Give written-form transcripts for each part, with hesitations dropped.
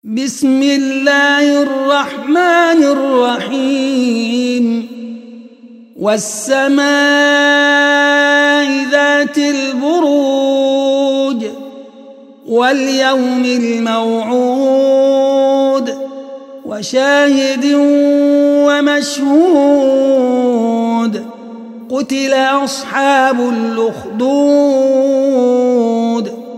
بسم الله الرحمن الرحيم والسماء ذات البروج واليوم الموعود وشاهد ومشهود قتل أصحاب الأخدود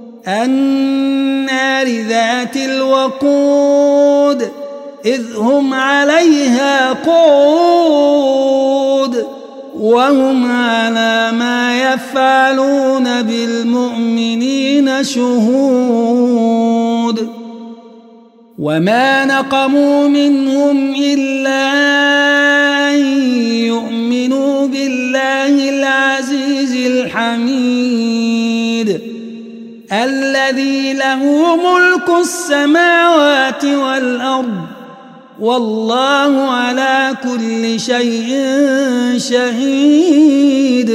النار ذات الوقود إذ هم عليها قعود وهم على ما يفعلون بالمؤمنين شهود وما نقموا منهم إلا أن يؤمنوا بالله العزيز الحميد الذي له ملك السماوات والأرض والله على كل شيء شهيد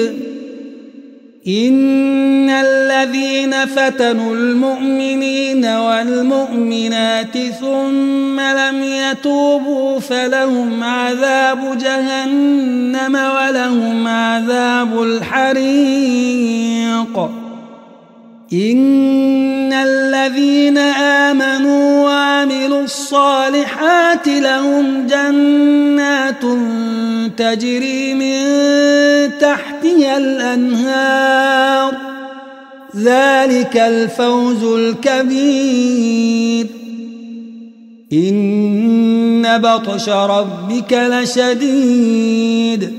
إن الذين فتنوا المؤمنين والمؤمنات ثم لم يتوبوا فلهم عذاب جهنم ولهم عذاب الحريق إن الذين آمنوا وعملوا الصالحات لهم جنات تجري من تحتها الأنهار ذلك الفوز الكبير إن بطش ربك لشديد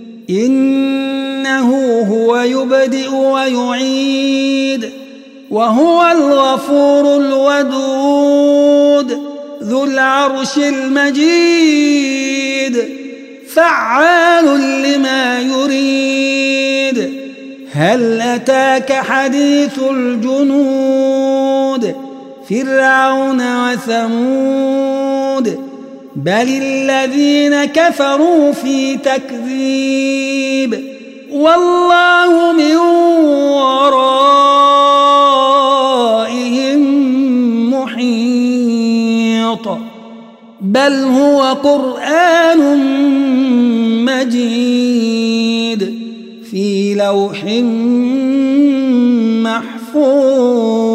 إنه هو يبدئ ويعيد وهو الغفور الودود ذو العرش المجيد فعال لما يريد هل أتاك حديث الجنود فرعون وثمود بل الذين كفروا في تكذيب والله من ورائهم محيط بل هو قرآن مجيد في لوح محفوظ.